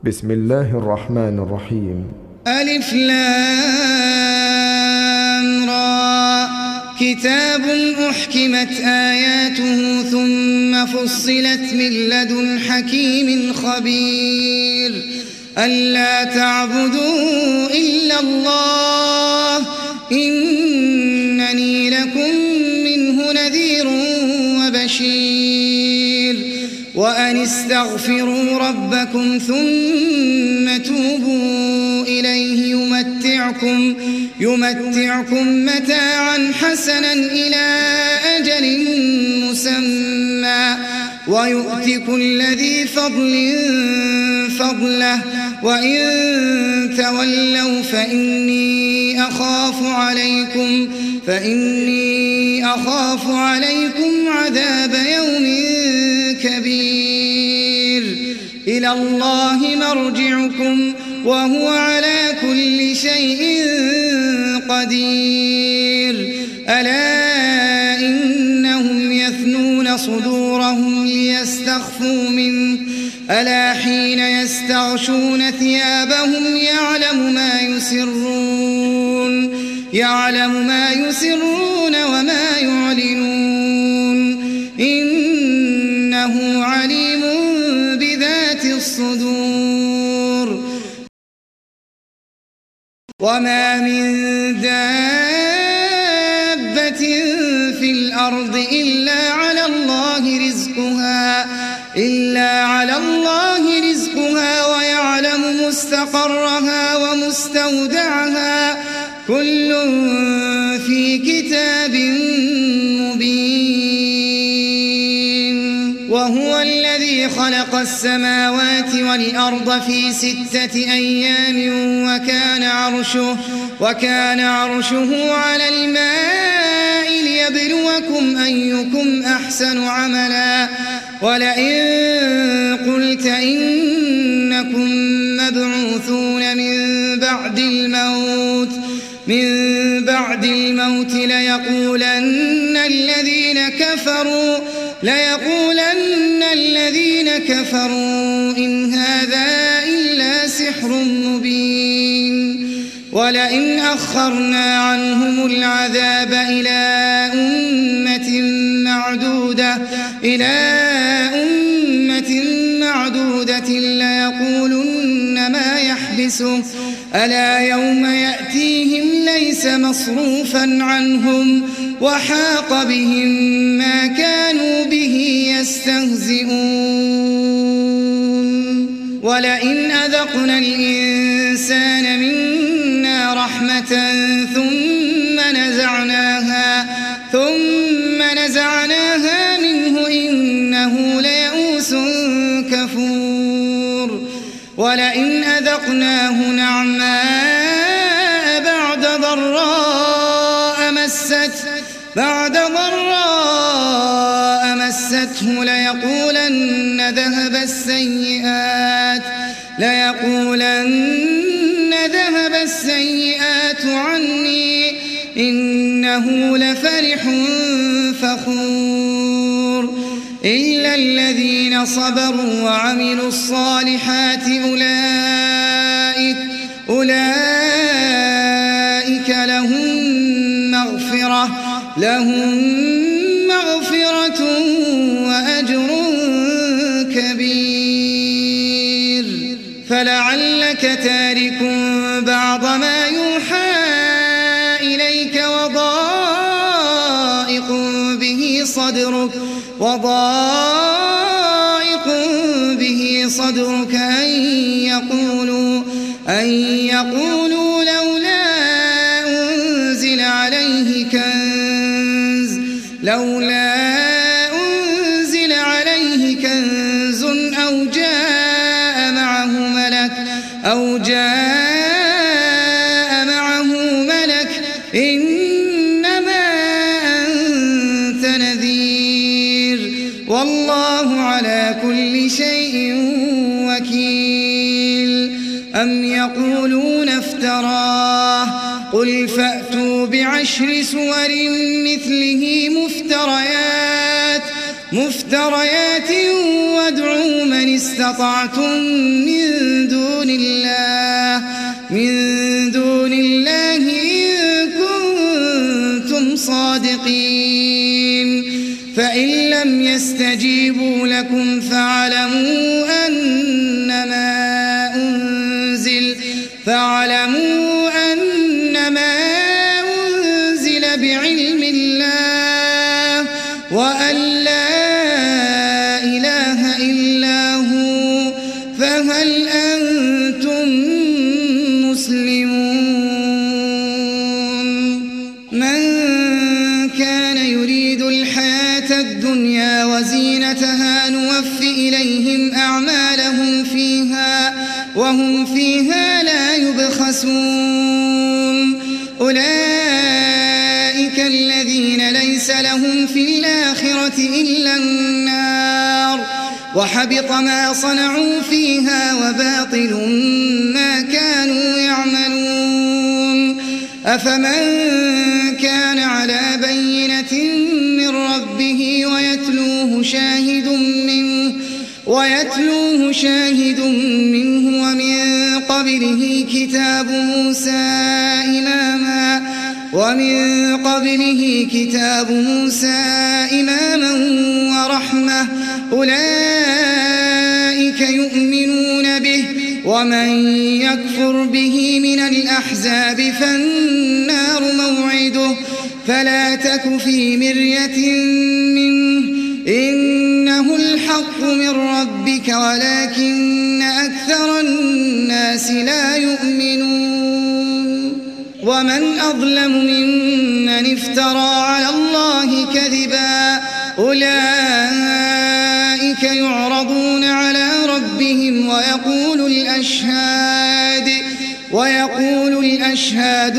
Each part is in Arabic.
بسم الله الرحمن الرحيم. ألف لام را كتاب أحكمت آياته ثم فصلت من لدن حكيم خبير ألا تعبدوا إلا الله إنني لكم منه نذير وبشير وأن استغفروا ربكم ثم توبوا إليه يمتعكم متاعا حسنا إلى أجل مسمى ويؤت كل ذي فضل فضله وإن تولوا فإني أخاف عليكم عذاب يوم كبير إلى الله مرجعكم وهو على كل شيء قدير ألا إنهم يثنون صدورهم ليستخفوا منه ألا حين يستغشون ثيابهم يعلم ما يسرون وما يعلنون إنه عليم بذات الصدور وما من دابة في الأرض إلا على الله رزقها ويعلم مستقرها ومستودعها كل في كتاب مبين وهو الذي خلق السماوات والأرض في 6 أيام وكان عرشه على الماء ليبلوكم أيكم أحسن عملا ولئن قلت إنكم مبعوثون من بعد الموت ليقولن الذين كفروا إن هذا إلا سحر مبين ولئن أخرنا عنهم العذاب إلى أمة معدودة ليقولن ما يحبسه ألا يوم يأتيهم ليس مصروفا عنهم وحاق بهم ما كانوا به يستهزئون ولئن أذقنا الإنسان منا رحمة ثم نزعناها منه إنه ليئوس كفور ولئن أذقناه نعماء بعد ضراء مسته ليقولن ذهب السيئات عني إنه لفرح فخور إلا الذين صبروا وعملوا الصالحات أولئك لهم مغفرة وأجر كبير فلعلك تارك بعض ما يوحى إليك وضائق به صدرك أن يقولوا لولا أنزل عليه كنز أو جاء معه ملك إنما أنت نذير والله على كل شيء وكيل أم يقولون افتراه قل فأتوا ب10 سور مثله مفتريات وادعوا من استطعتم من دون فاعلموا أنما أنزل بعلم الله وأن لا إله إلا هو فهل أنتم مسلمون من كان يريد الحياة الدنيا وزينتها نوف إليهم أعمالهم فيها وهم فيها لا يبخسون أولئك الذين ليس لهم في الآخرة إلا النار وحبط ما صنعوا فيها وباطل ما كانوا يعملون أفمن كان على بينة من ربه ويتلوه شاهد منه ومن قبله كتاب موسى إماما ورحمة أولئك يؤمنون به ومن يكفر به من الأحزاب فالنار موعده فلا تك في مرية منه إنه الحق من ربك ولكن أكثر الناس لا يؤمنون ومن أظلم ممن افترى على الله كذبا أولئك يعرضون على ربهم ويقول الأشهاد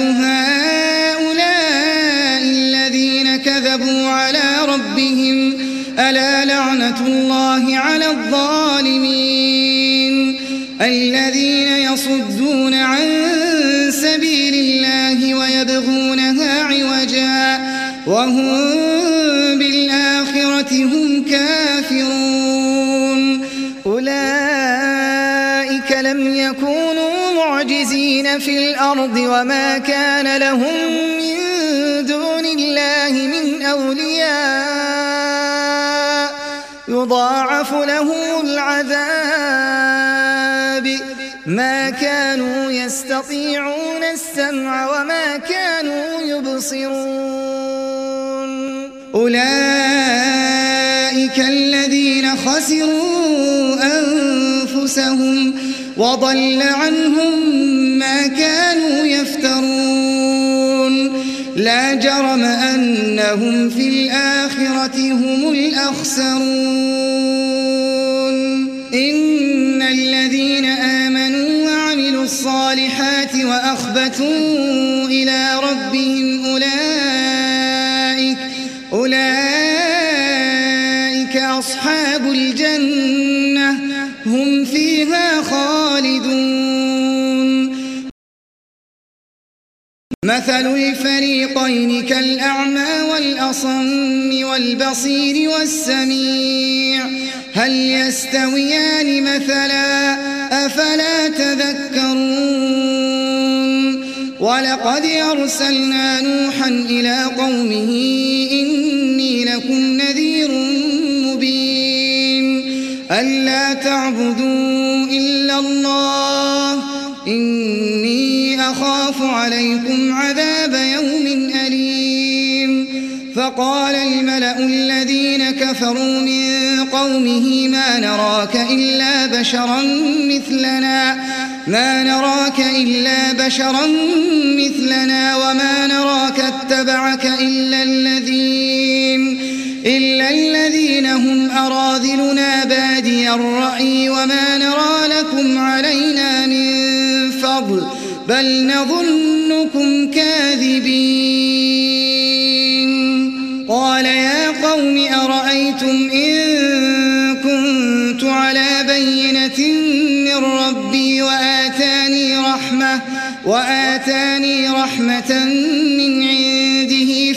هؤلاء الذين كذبوا على ربهم ألا لعنة الله على الظالمين الذين يصدون عن سبيل الله ويبغونها عوجا وهم بالآخرة هم كافرون أولئك لم يكونوا معجزين في الأرض وما كان لهم من دون الله من أولياء يضاعف لهم العذاب ما كانوا يستطيعون السمع وما كانوا يبصرون أولئك الذين خسروا أنفسهم وضل عنهم ما كانوا يفترون لا جرم أنهم في الآخرة هم الأخسرون إن الذين آمنوا وعملوا الصالحات وأخبتوا إلى ربهم أولئك أصحاب الجنة هم فيها خالدون مثل الفريقين كالأعمى والأصم والبصير والسميع هل يستويان مثلا أفلا تذكرون ولقد أرسلنا نوحا إلى قومه إني لكم نذير مبين ألا تعبدوا إلا الله إني أخاف عليكم عذاب يوم أليم فقال الملأ الذين كفروا من قومه ما نراك إلا بشرا مثلنا وما نراك اتبعك إلا الذين هم أراذلنا بادي الرأي وما نرى لكم علينا من فضل بل نظنكم كاذبين قال يا قوم أرأيتم إن كنت على بينة من ربي وآتاني رحمة من عنده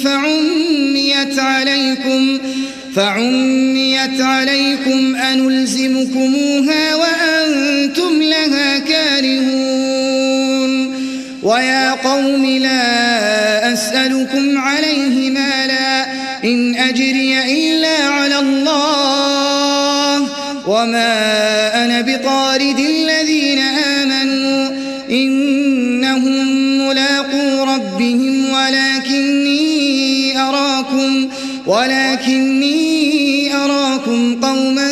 فعميت عليكم أنلزمكموها وأنتم لها كارهون ويا قوم لا أسألكم عليه مالا إن أجري إلا على الله وما أنا بطارد الذين آمنوا إنهم ملاقو ربهم ولكني أراكم قوما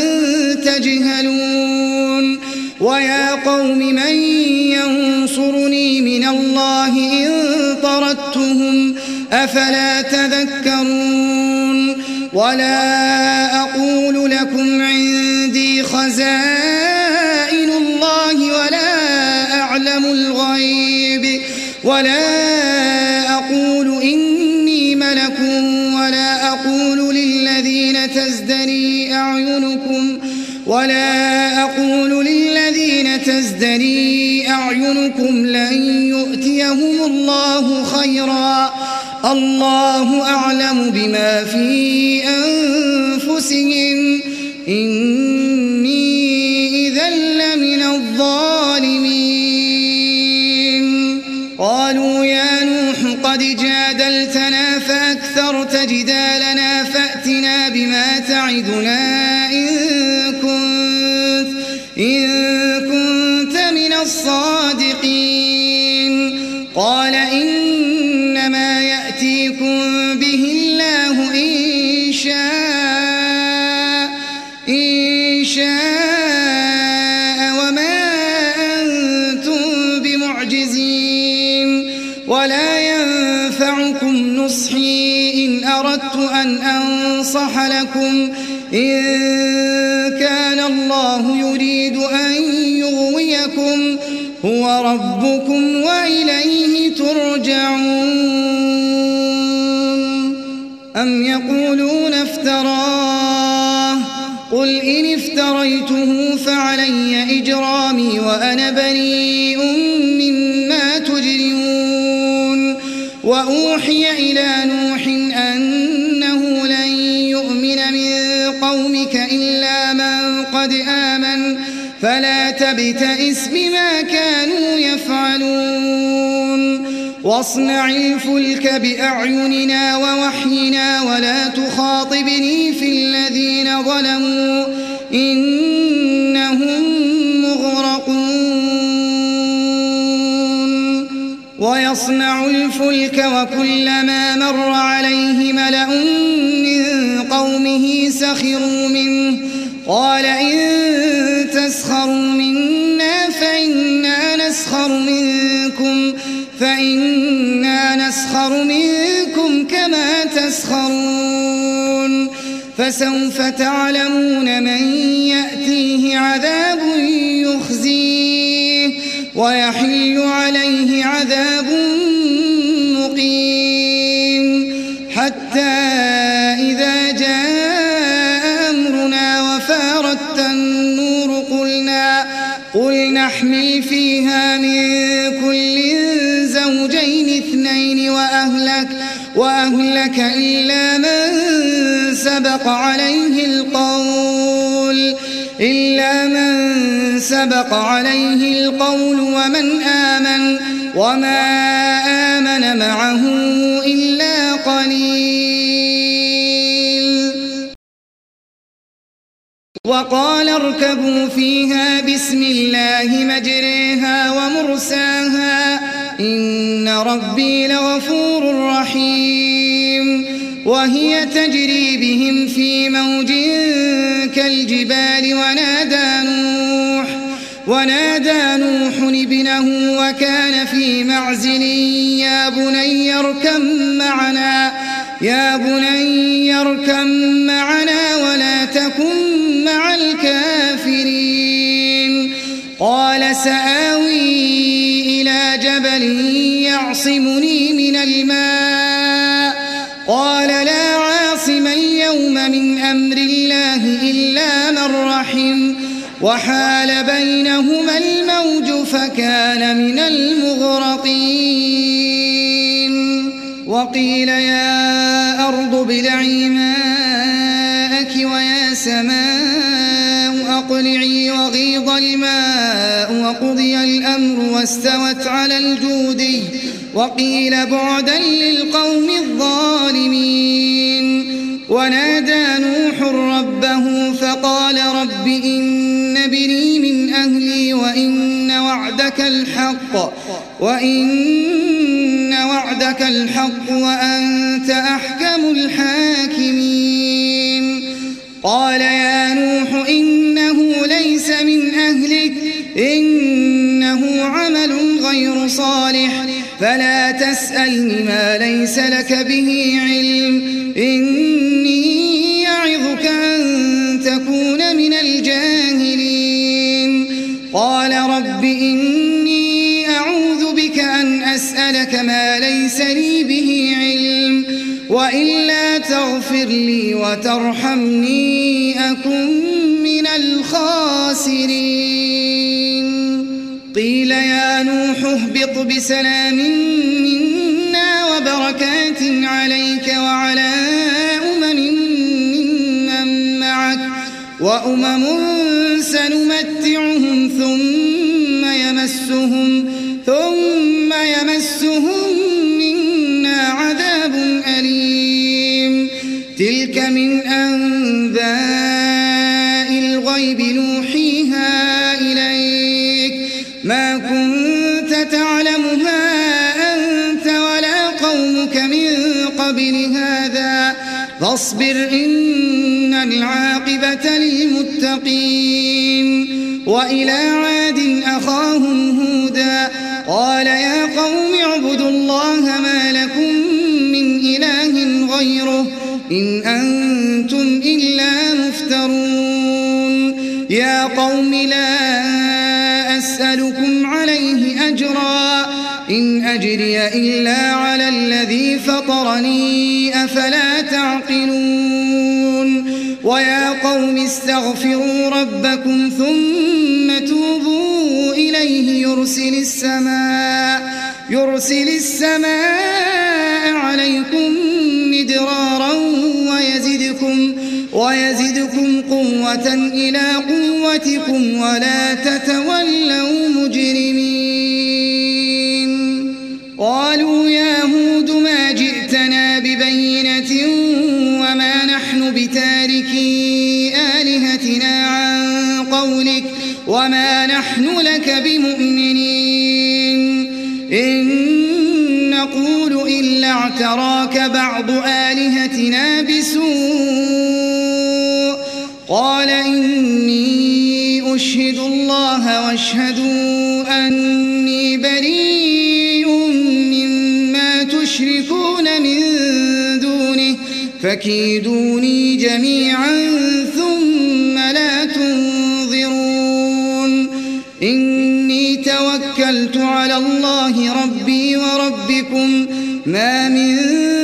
تجهلون ويا قوم من ينصرني من الله إن طردتهم أفلا تذكرون ولا أقول لكم عندي خزائن الله ولا أقول إني ملك ولا أقول للذين تزدري أعينكم لن يؤتيهم الله خيرا الله أعلم بما في أنفسهم إني إذا لمن الظالمين قالوا يا نوح قد جادلتنا فأكثرت جدالنا فأتنا بما تعدنا إن كنت من الصادقين قال إنما يأتيكم به الله إن شاء وما أنتم بمعجزين ولا ينفعكم نصحي إن أردت أن أنصح لكم إن كان الله يريد أن يغويكم هو ربكم وإليه ترجعون أم يقولون افتراه قل إن افتريته فعلي إجرامي وأنا بريء مما تجرمون وأوحي إلى نوح أنه لن يؤمن من قومك إلا من قد آمن فلا تبتئس بما كانوا يفعلون واصنع الفلك بأعيننا ووحينا ولا تخاطبني في الذين ظلموا إنهم مغرقون ويصنع الفلك وكلما مر عليه ملأ من قومه سخروا منه قال إن تسخروا منا فإنا نسخر منكم كما تسخرون فسوف تعلمون من يأتيه عذاب يخزيه ويحل عليه عذاب مقيم حتى إذا جاء أمرنا وفارت النور قل نحمل فيها من كل زوجين اثنين وأهلك إلا من سبق عليه القول ومن آمن وما آمن معه إلا قليل وقال اركبوا فيها بسم الله مجريها ومرساها إن ربي لغفور رحيم وهي تجري بهم في موج كالجبال ونادى نوح ابنه وكان في معزل يا بني اركب معنا ولا تكن مع الكافرين قال سآوي إلى جبل يعصمني من الماء قال لا عاصم اليوم من أمر الله إلا من رحم وحال بينهما الموج فكان من المغرقين وقيل يا أرض ابلعي ماءك ويا سماء أقلعي وغيض الماء وقضي الأمر واستوت على الجودي وقيل بعدا للقوم الظالمين ونادى نوح ربه فقال رب إن ابني من أهلي وإن وعدك الحق وأنت أحكم الحاكمين. قال يا نوح إنه ليس من أهلك إنه عمل غير صالح فلا تسألني ما ليس لك به علم إني يعظك أن تكون من الجاهلين. قال رب إني أعوذ بك أن أسألك ما ليس لي به علم وإلا تغفر لي وترحمني أكن من الخاسرين. قيل يا نوح اهبط بسلام منا وبركات عليك وعلى ممن معك وأمم سنمتعهم ثم يمسهم منا عذاب أليم. تلك من أنباء الغيب نوحيها إليك ما كنت تعلمها أنت ولا قومك من قبل هذا فاصبر إن العاقبة للمتقين. وإلى عاد أخاهم هودا قال يا قوم اعبدوا الله ما لكم من إله غيره إن أنتم إلا مفترون. يا قوم لا أسألكم عليه أجرا إن أجري إلا على الذي فطرني أفلا تعقلون. ويا قوم استغفروا ربكم ثم توبوا إليه يرسل السماء عليكم مدرارا ويزدكم قوة إلى قوتكم ولا تتولوا مجرمين. قالوا يا هود ما جئتنا ببينة وما نحن بتاركي آلهتنا عن قولك وما نحن لك بمؤمنين إن نقول إلا اعتراك بعض آلهتنا بسوء. قال إني أشهد الله واشهدوا أني بريء مما تشركون من دونه فكيدوني جميعا ثم لا تنظرون. إني توكلت على الله ربي وربكم ما من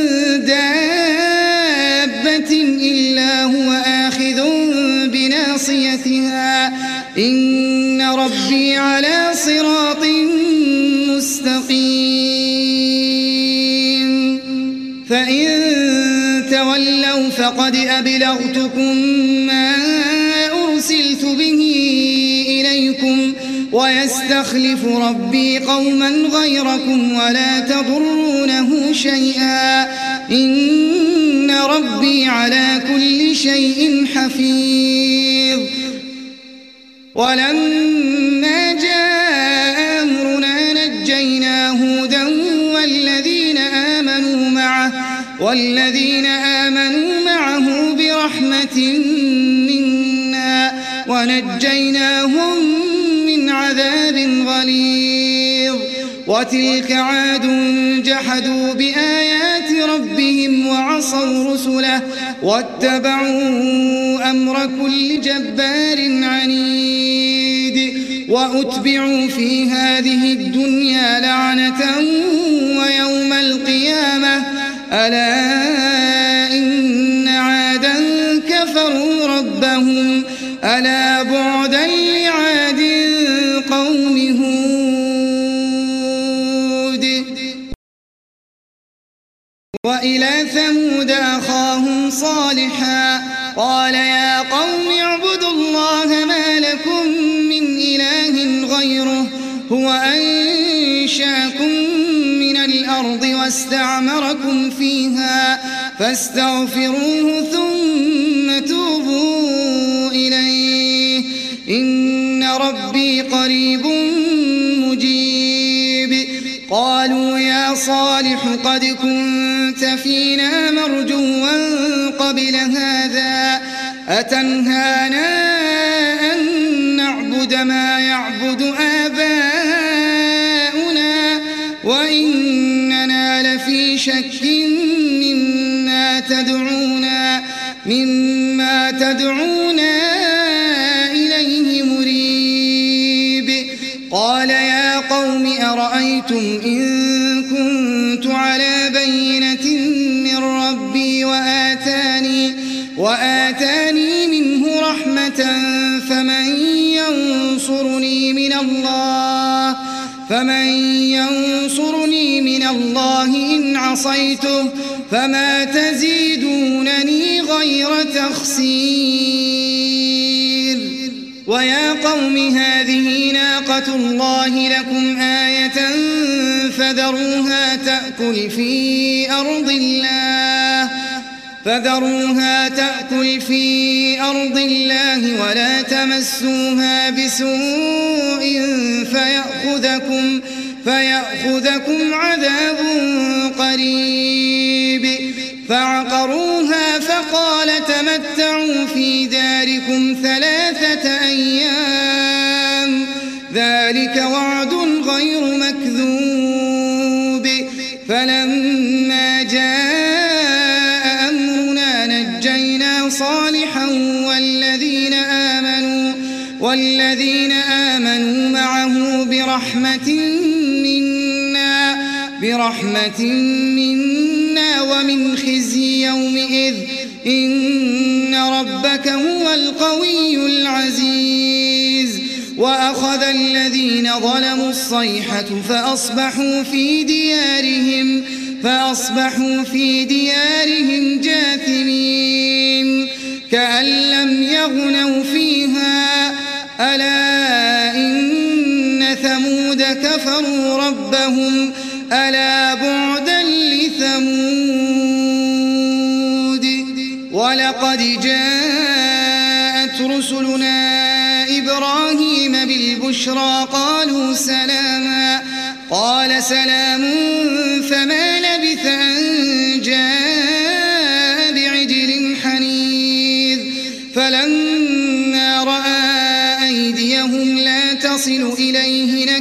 دابة إلا هو آخذ بناصيتها إن ربي على صراط مستقيم. فإن تولوا فقد أبلغتكم ما أرسلت به إليكم ويستخلف ربي قوما غيركم ولا تضرونه شيئا إن ربي على كل شيء حفيظ. ولما جاء أمرنا نجينا هودا والذين آمنوا معه برحمة منا ونجيناهم من عذاب غليظ. وتلك عاد جحدوا بآيات ربهم وعصوا رسله واتبعوا أمر كل جبار عنيد. وأتبعوا في هذه الدنيا لعنة ويوم القيامة ألا إن عادا كفروا ربهم ألا بعدا لعاد قوم هود. وإلى ثمود أخاهم صالحا قال يا قوم اعبدوا الله ما لكم من إله غيره هو أنشأكم من الأرض واستعمركم فيها فاستغفروه ثم توبوا إليه إن ربي قريب صالح قد كنت فينا مرجوا قبل هذا أتنهانا أن نعبد ما يعبد آباؤنا وإننا لفي شك مما تدعونا إليه مريب. قال يا قوم أرأيتم إن كنت على بينة من ربي وآتاني منه رحمة فمن ينصرني من الله إن عصيته فما تزيدونني غير تخسير. ويا قوم هذه ناقة الله لكم آية فذروها تأكل في أرض الله ولا تمسوها بسوء فيأخذكم عذاب قريب. فعقروها فقال تمتعوا في داركم 3 أيام ذلك وعد غير مكذوب. فلما جاء أمرنا نجينا صالحا والذين آمنوا معه برحمة منا ومن خزي يومئذ إن ربك هو القوي العزيز. وأخذ الذين ظلموا الصيحة فأصبحوا في ديارهم جاثمين كأن لم يغنوا فيها ألا إن ثمود كفروا ربهم ألا بعدا لثمود. ولقد جاءت رسلنا إبراهيم بالبشرى قالوا سلاما قال سلام فما لبث أن جاء بعجل حنيذ. فلما رأى أيديهم لا تصل إليه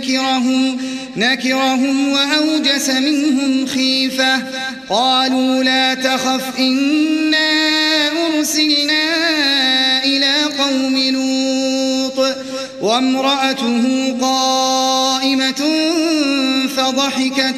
نكرهم وأوجس منهم خيفة قالوا لا تخف إنا أرسلنا إلى قوم لوط وامرأته قائمة فضحكت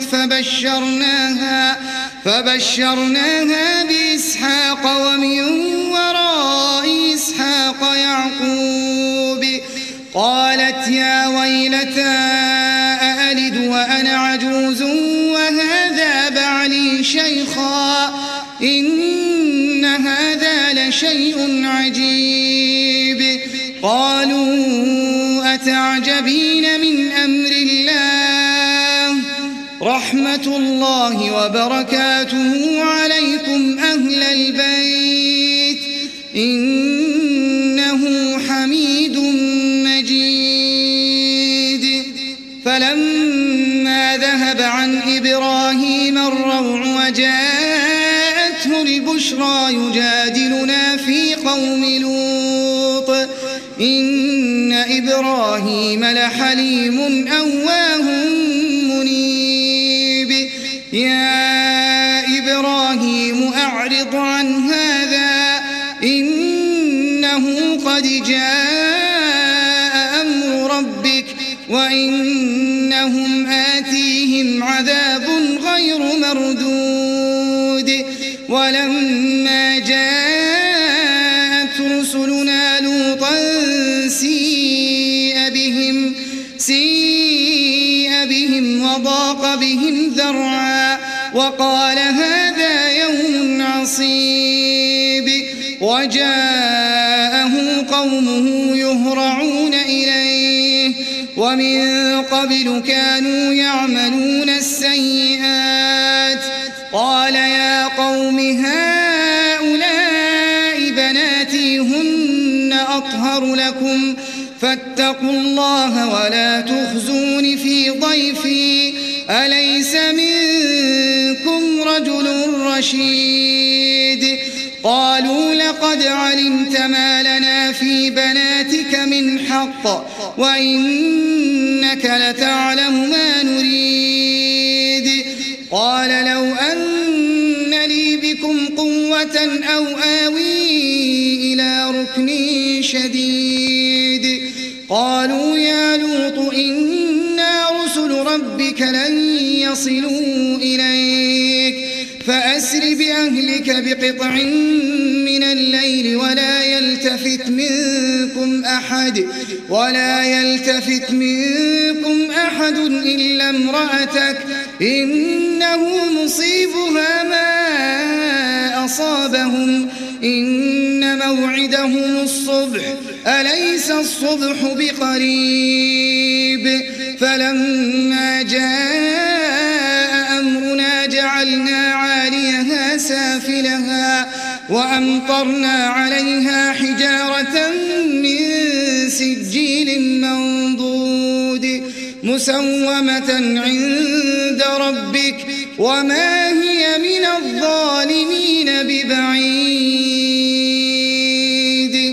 فبشرناها بإسحاق ومن وراء إسحاق يعقوب. قالت يا ويلتى أألد وأنا عجوز وهذا بعلي شيخا إن هذا لشيء عجيب. قالوا أتعجبين من أمر الله رحمة الله وبركاته عليكم أهل البيت إنه حميد مجيد. فلما ذهب عن إبراهيم الروع وجاءته البشرى يجادلنا في قوم لوط إن إبراهيم لحليم أواه منيب. يا إبراهيم أعرض عن هذا إنه قد جاء أمر ربك وإنهم آتيهم عذاب غير مردود. ولما جاءت رسلنا لوطا سيء بهم وضاق بهم ذرعا وقال هذا يوم عصيب. وجاءه قومه يهرعون إليه ومن قبل كانوا يعملون السيئات. قال يا قوم هؤلاء بناتي هن أطهر لكم فاتقوا الله ولا تخزون في ضيفي أليس منكم رجل رشيد قالوا لقد علمت ما لنا في بناتك من حق وإنك لتعلم ما نريد قال لو أن لي بكم قوة أو آوي إلى ركن شديد قالوا يا لوط إنا رسل ربك لن يصلوا إليك فأسر بأهلك بقطع من الليل ولا يلتفت منكم أحد إلا امرأتك إنه مصيبها ما أصابهم إن موعدهم الصبح أليس الصبح بقريب فلما جاء أمرنا جعلنا عاليها سافلها وأمطرنا عليها حجارة من سجيل منضود مسومة عند ربك وما هي من الظالمين ببعيد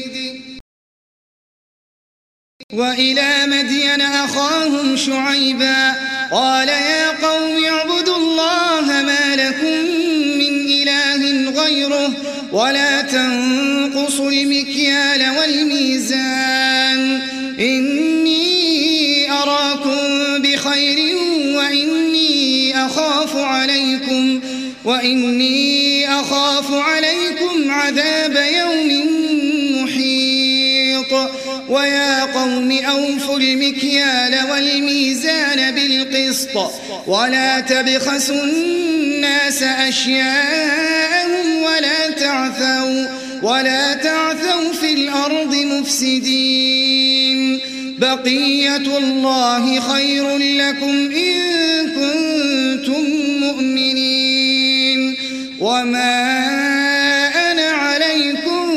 وإلى مدين أخاهم شعيبا قال يا قوم اعبدوا الله ما لكم من إله غيره ولا تنقصوا المكيال والميزان إني أراكم بخير وإني أخاف عليكم عذاب يوم محيط ويا قوم أوفوا المكيال والميزان بالقسط ولا تبخسوا الناس أشياءهم ولا تعثوا في الأرض مفسدين بقية الله خير لكم إن كنتم مؤمنين وما أنا عليكم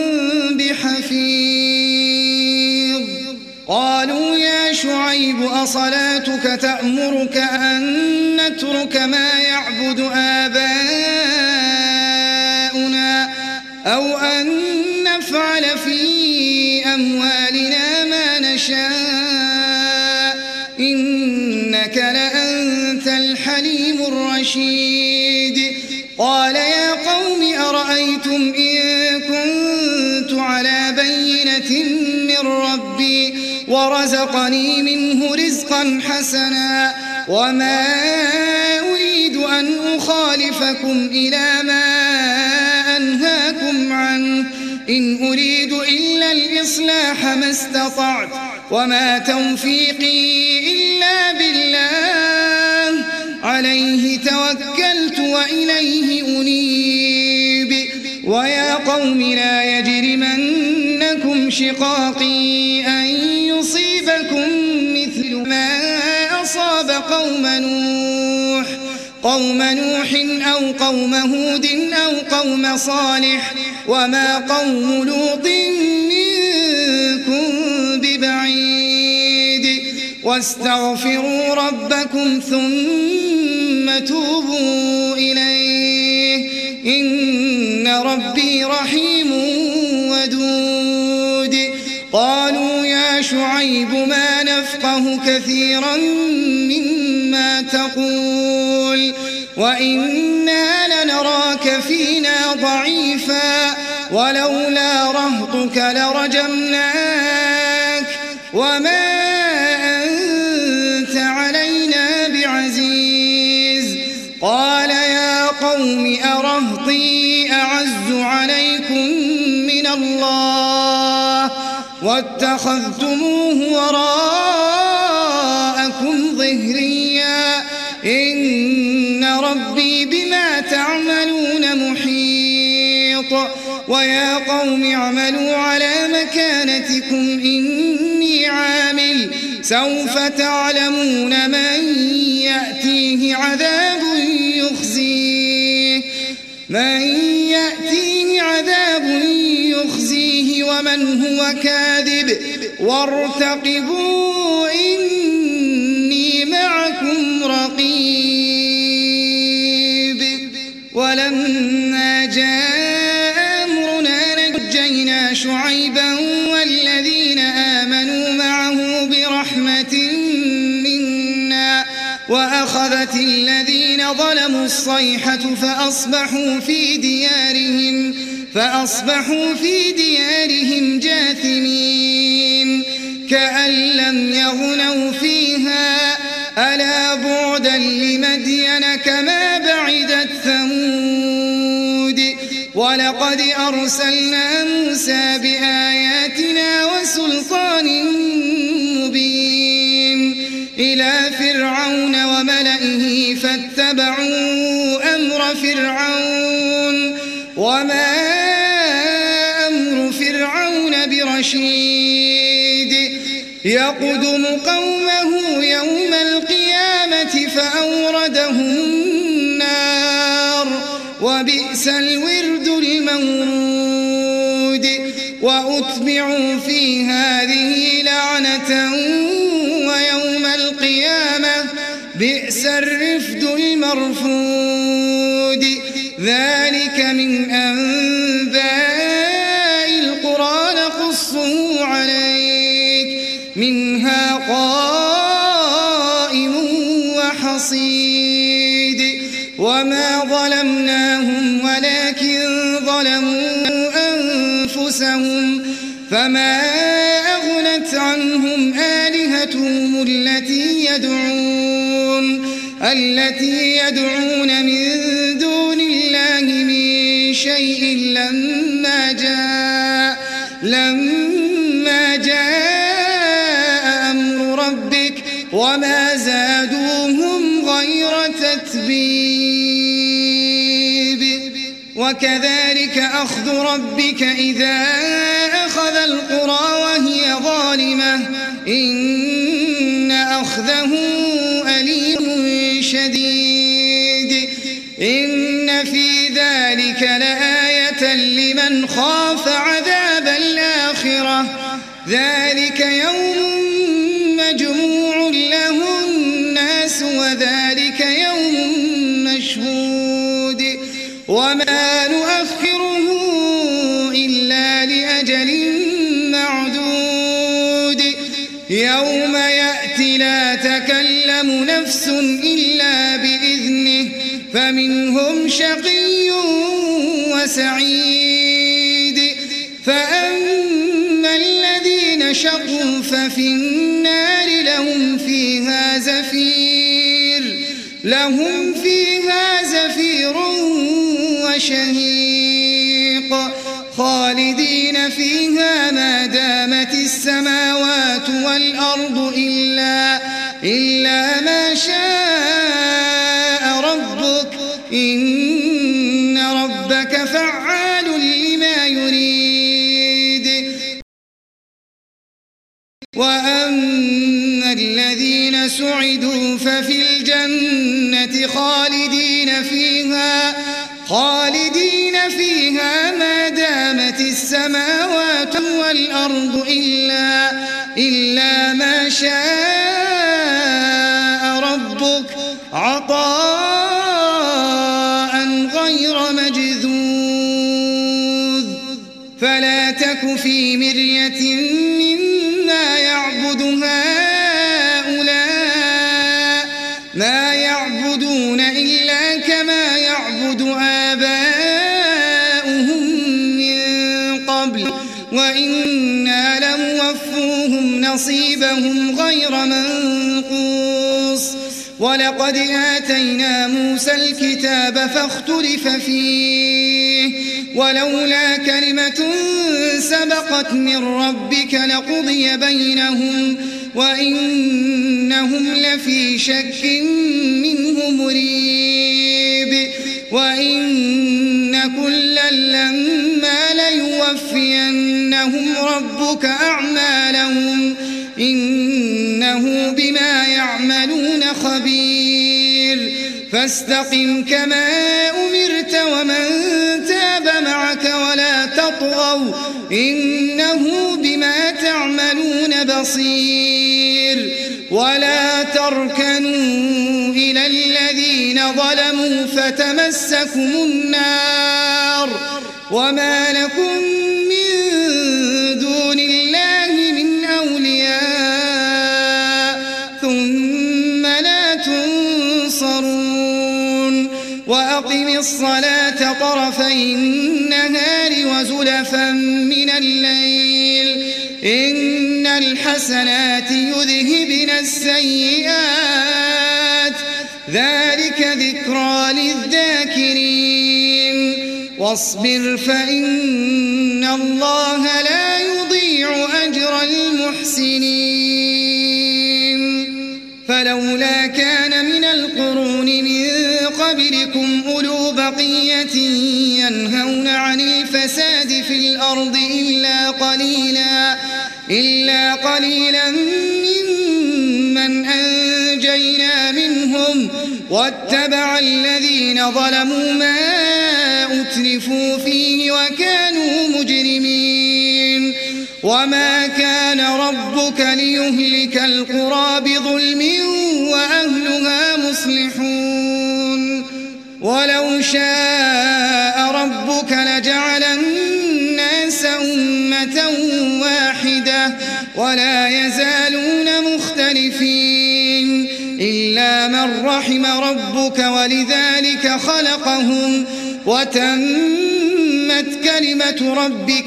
بحفيظ قالوا يا شعيب أصلاتك تأمرك أن نترك ما يعبد آباؤنا أو أن نفعل في أموالنا ما نشاء إنك لأنت الحليم الرشيد قال يا قوم أرأيتم إن كنت على بينة من ربي ورزقني منه رزقا حسنا وما أريد أن أخالفكم إلى ما أنهاكم عنه إن أريد إلا الإصلاح ما استطعت وما توفيقي إلا بالله عليه توكلت وإليه أنيب ويا قوم لا يجرمنكم شقاقي أن يصيبكم مثل ما أصاب قوم نوح أو قوم هود أو قوم صالح وما قوم لوط منكم ببعيد واستغفروا ربكم ثم توبوا إليه إن ربي رحيم ودود قالوا يا شعيب ما نفقه كثيرا مما تقول وإنا لنراك فينا ضعيفا ولولا رهطك لرجمناك وما أنت علينا بعزيز قال يا قوم أرهطي أعز عليكم من الله واتخذتموه وراءكم ظهريا إن ربي بما تعملون محيط ويا قوم اعملوا على مكانتكم إني عامل سوف تعلمون من يأتيه عذاب يخزيه ومن هو كاذب وارتقبوا إني معكم رقيب ولما جاء أمرنا نجينا شعيبا والذين آمنوا معه برحمة منا وأخذت الذين ظلموا الصيحة فأصبحوا في ديارهم جاثمين كأن لم يغنوا فيها ألا بعدا لمدين كما بعدت ثمود ولقد أرسلنا موسى بآياتنا وسلطان مبين إلى فرعون وملئه فاتبعوا أمر فرعون وما أمر فرعون برشيد يقدم قومه يوم القيامة فأوردهم النار وبئس الورد المورود وأتبعوا في هذه لعنة ويوم القيامة بئس الرفد المرفود ذلك من أنباء القرى نقصه عليك منها قائم وحصيد وما ظلمناهم ولكن ظلموا أنفسهم فما أغنت عنهم آلهتهم التي يدعون من دون الله من شيء لما جاء أمر ربك وما زادوهم غير تتبيب وكذلك أخذ ربك إذا أخذ القرى وهي ظالمة إن أخذه أليم شديد إن في ذلك لآية لمن خاف عذاب الآخرة ذلك يوم مجموع له الناس وذلك يوم مشهود وما نؤخره إلا لأجل معدود يوم يأتي لا تكلم نفس إلا بإذنه فمنهم شقي وسعيد فأما الذين شقوا ففي النار لهم فيها زفير وشهيق خالدين فيها ما دامت السماوات والأرض إلا ما شاء ربك إن ربك فعال لما يريد وأما الذين سعدوا ففي الجنة خالدين فيها ما دامت السماوات والأرض إلا ما شاء ربك عطاء غير مجذوذ فلا تك في مرية مما يعبد هؤلاء ما يعبدون إلا كما يعبد آباؤهم من قبل وإنا لموفوهم نصيبهم غير منقوص ولقد آتينا موسى الكتاب فاختلف فيه ولولا كلمة سبقت من ربك لقضي بينهم وإنهم لفي شك منه مريب وإن كلا لما ليوفينهم ربك أعمالهم إنه بما يعملون خبير فاستقم كما أمرت ومن تاب معك ولا تطغوا إنه بما تعملون بصير ولا تركنوا إلى الذين ظلموا فتمسكم النار وما لكم من دون الله من أولياء ثم لا تنصرون وأقم الصلاة طرفي النهار وزلفا من الليل إن الحسنات يذهبن السيئات ذلك ذكرى للذاكرين واصبر فإن الله لا يضيع أجر المحسنين فلولا كان من القرون من قبلكم أولو بقية ينهون عن الفساد في الأرض إلا قليلا ممن أنجينا منهم واتبع الذين ظلموا ما أترفوا فيه وكانوا مجرمين وما كان ربك ليهلك القرى بظلم وأهلها مصلحون ولو شاء ربك لجعل الناس أمة واحدة ولا يزالون مختلفين إلا من رحم ربك ولذلك خلقهم وتمت كلمة ربك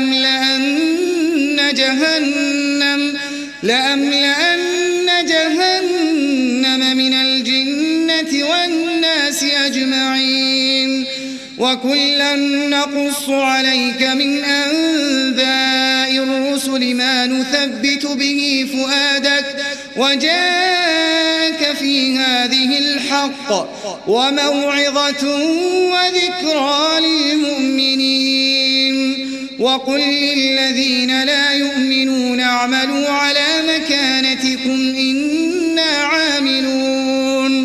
لأملأن جهنم من الجنة والناس أجمعين وكلا نقص عليك من أنباء الرسل ما نثبت به فؤادك وجاءك في هذه الحق وموعظة وذكرى للمؤمنين وقل للذين لا يؤمنون اعملوا على مكانتكم إنا عاملون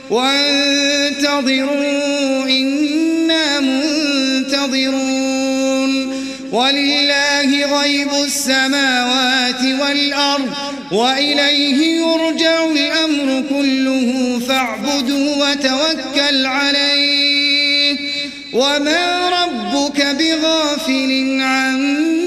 وانتظروا إنا منتظرون ولله غيب السماوات والأرض وإليه يرجع الأمر كله فاعبده وتوكل عليه وما ربك بغافل عما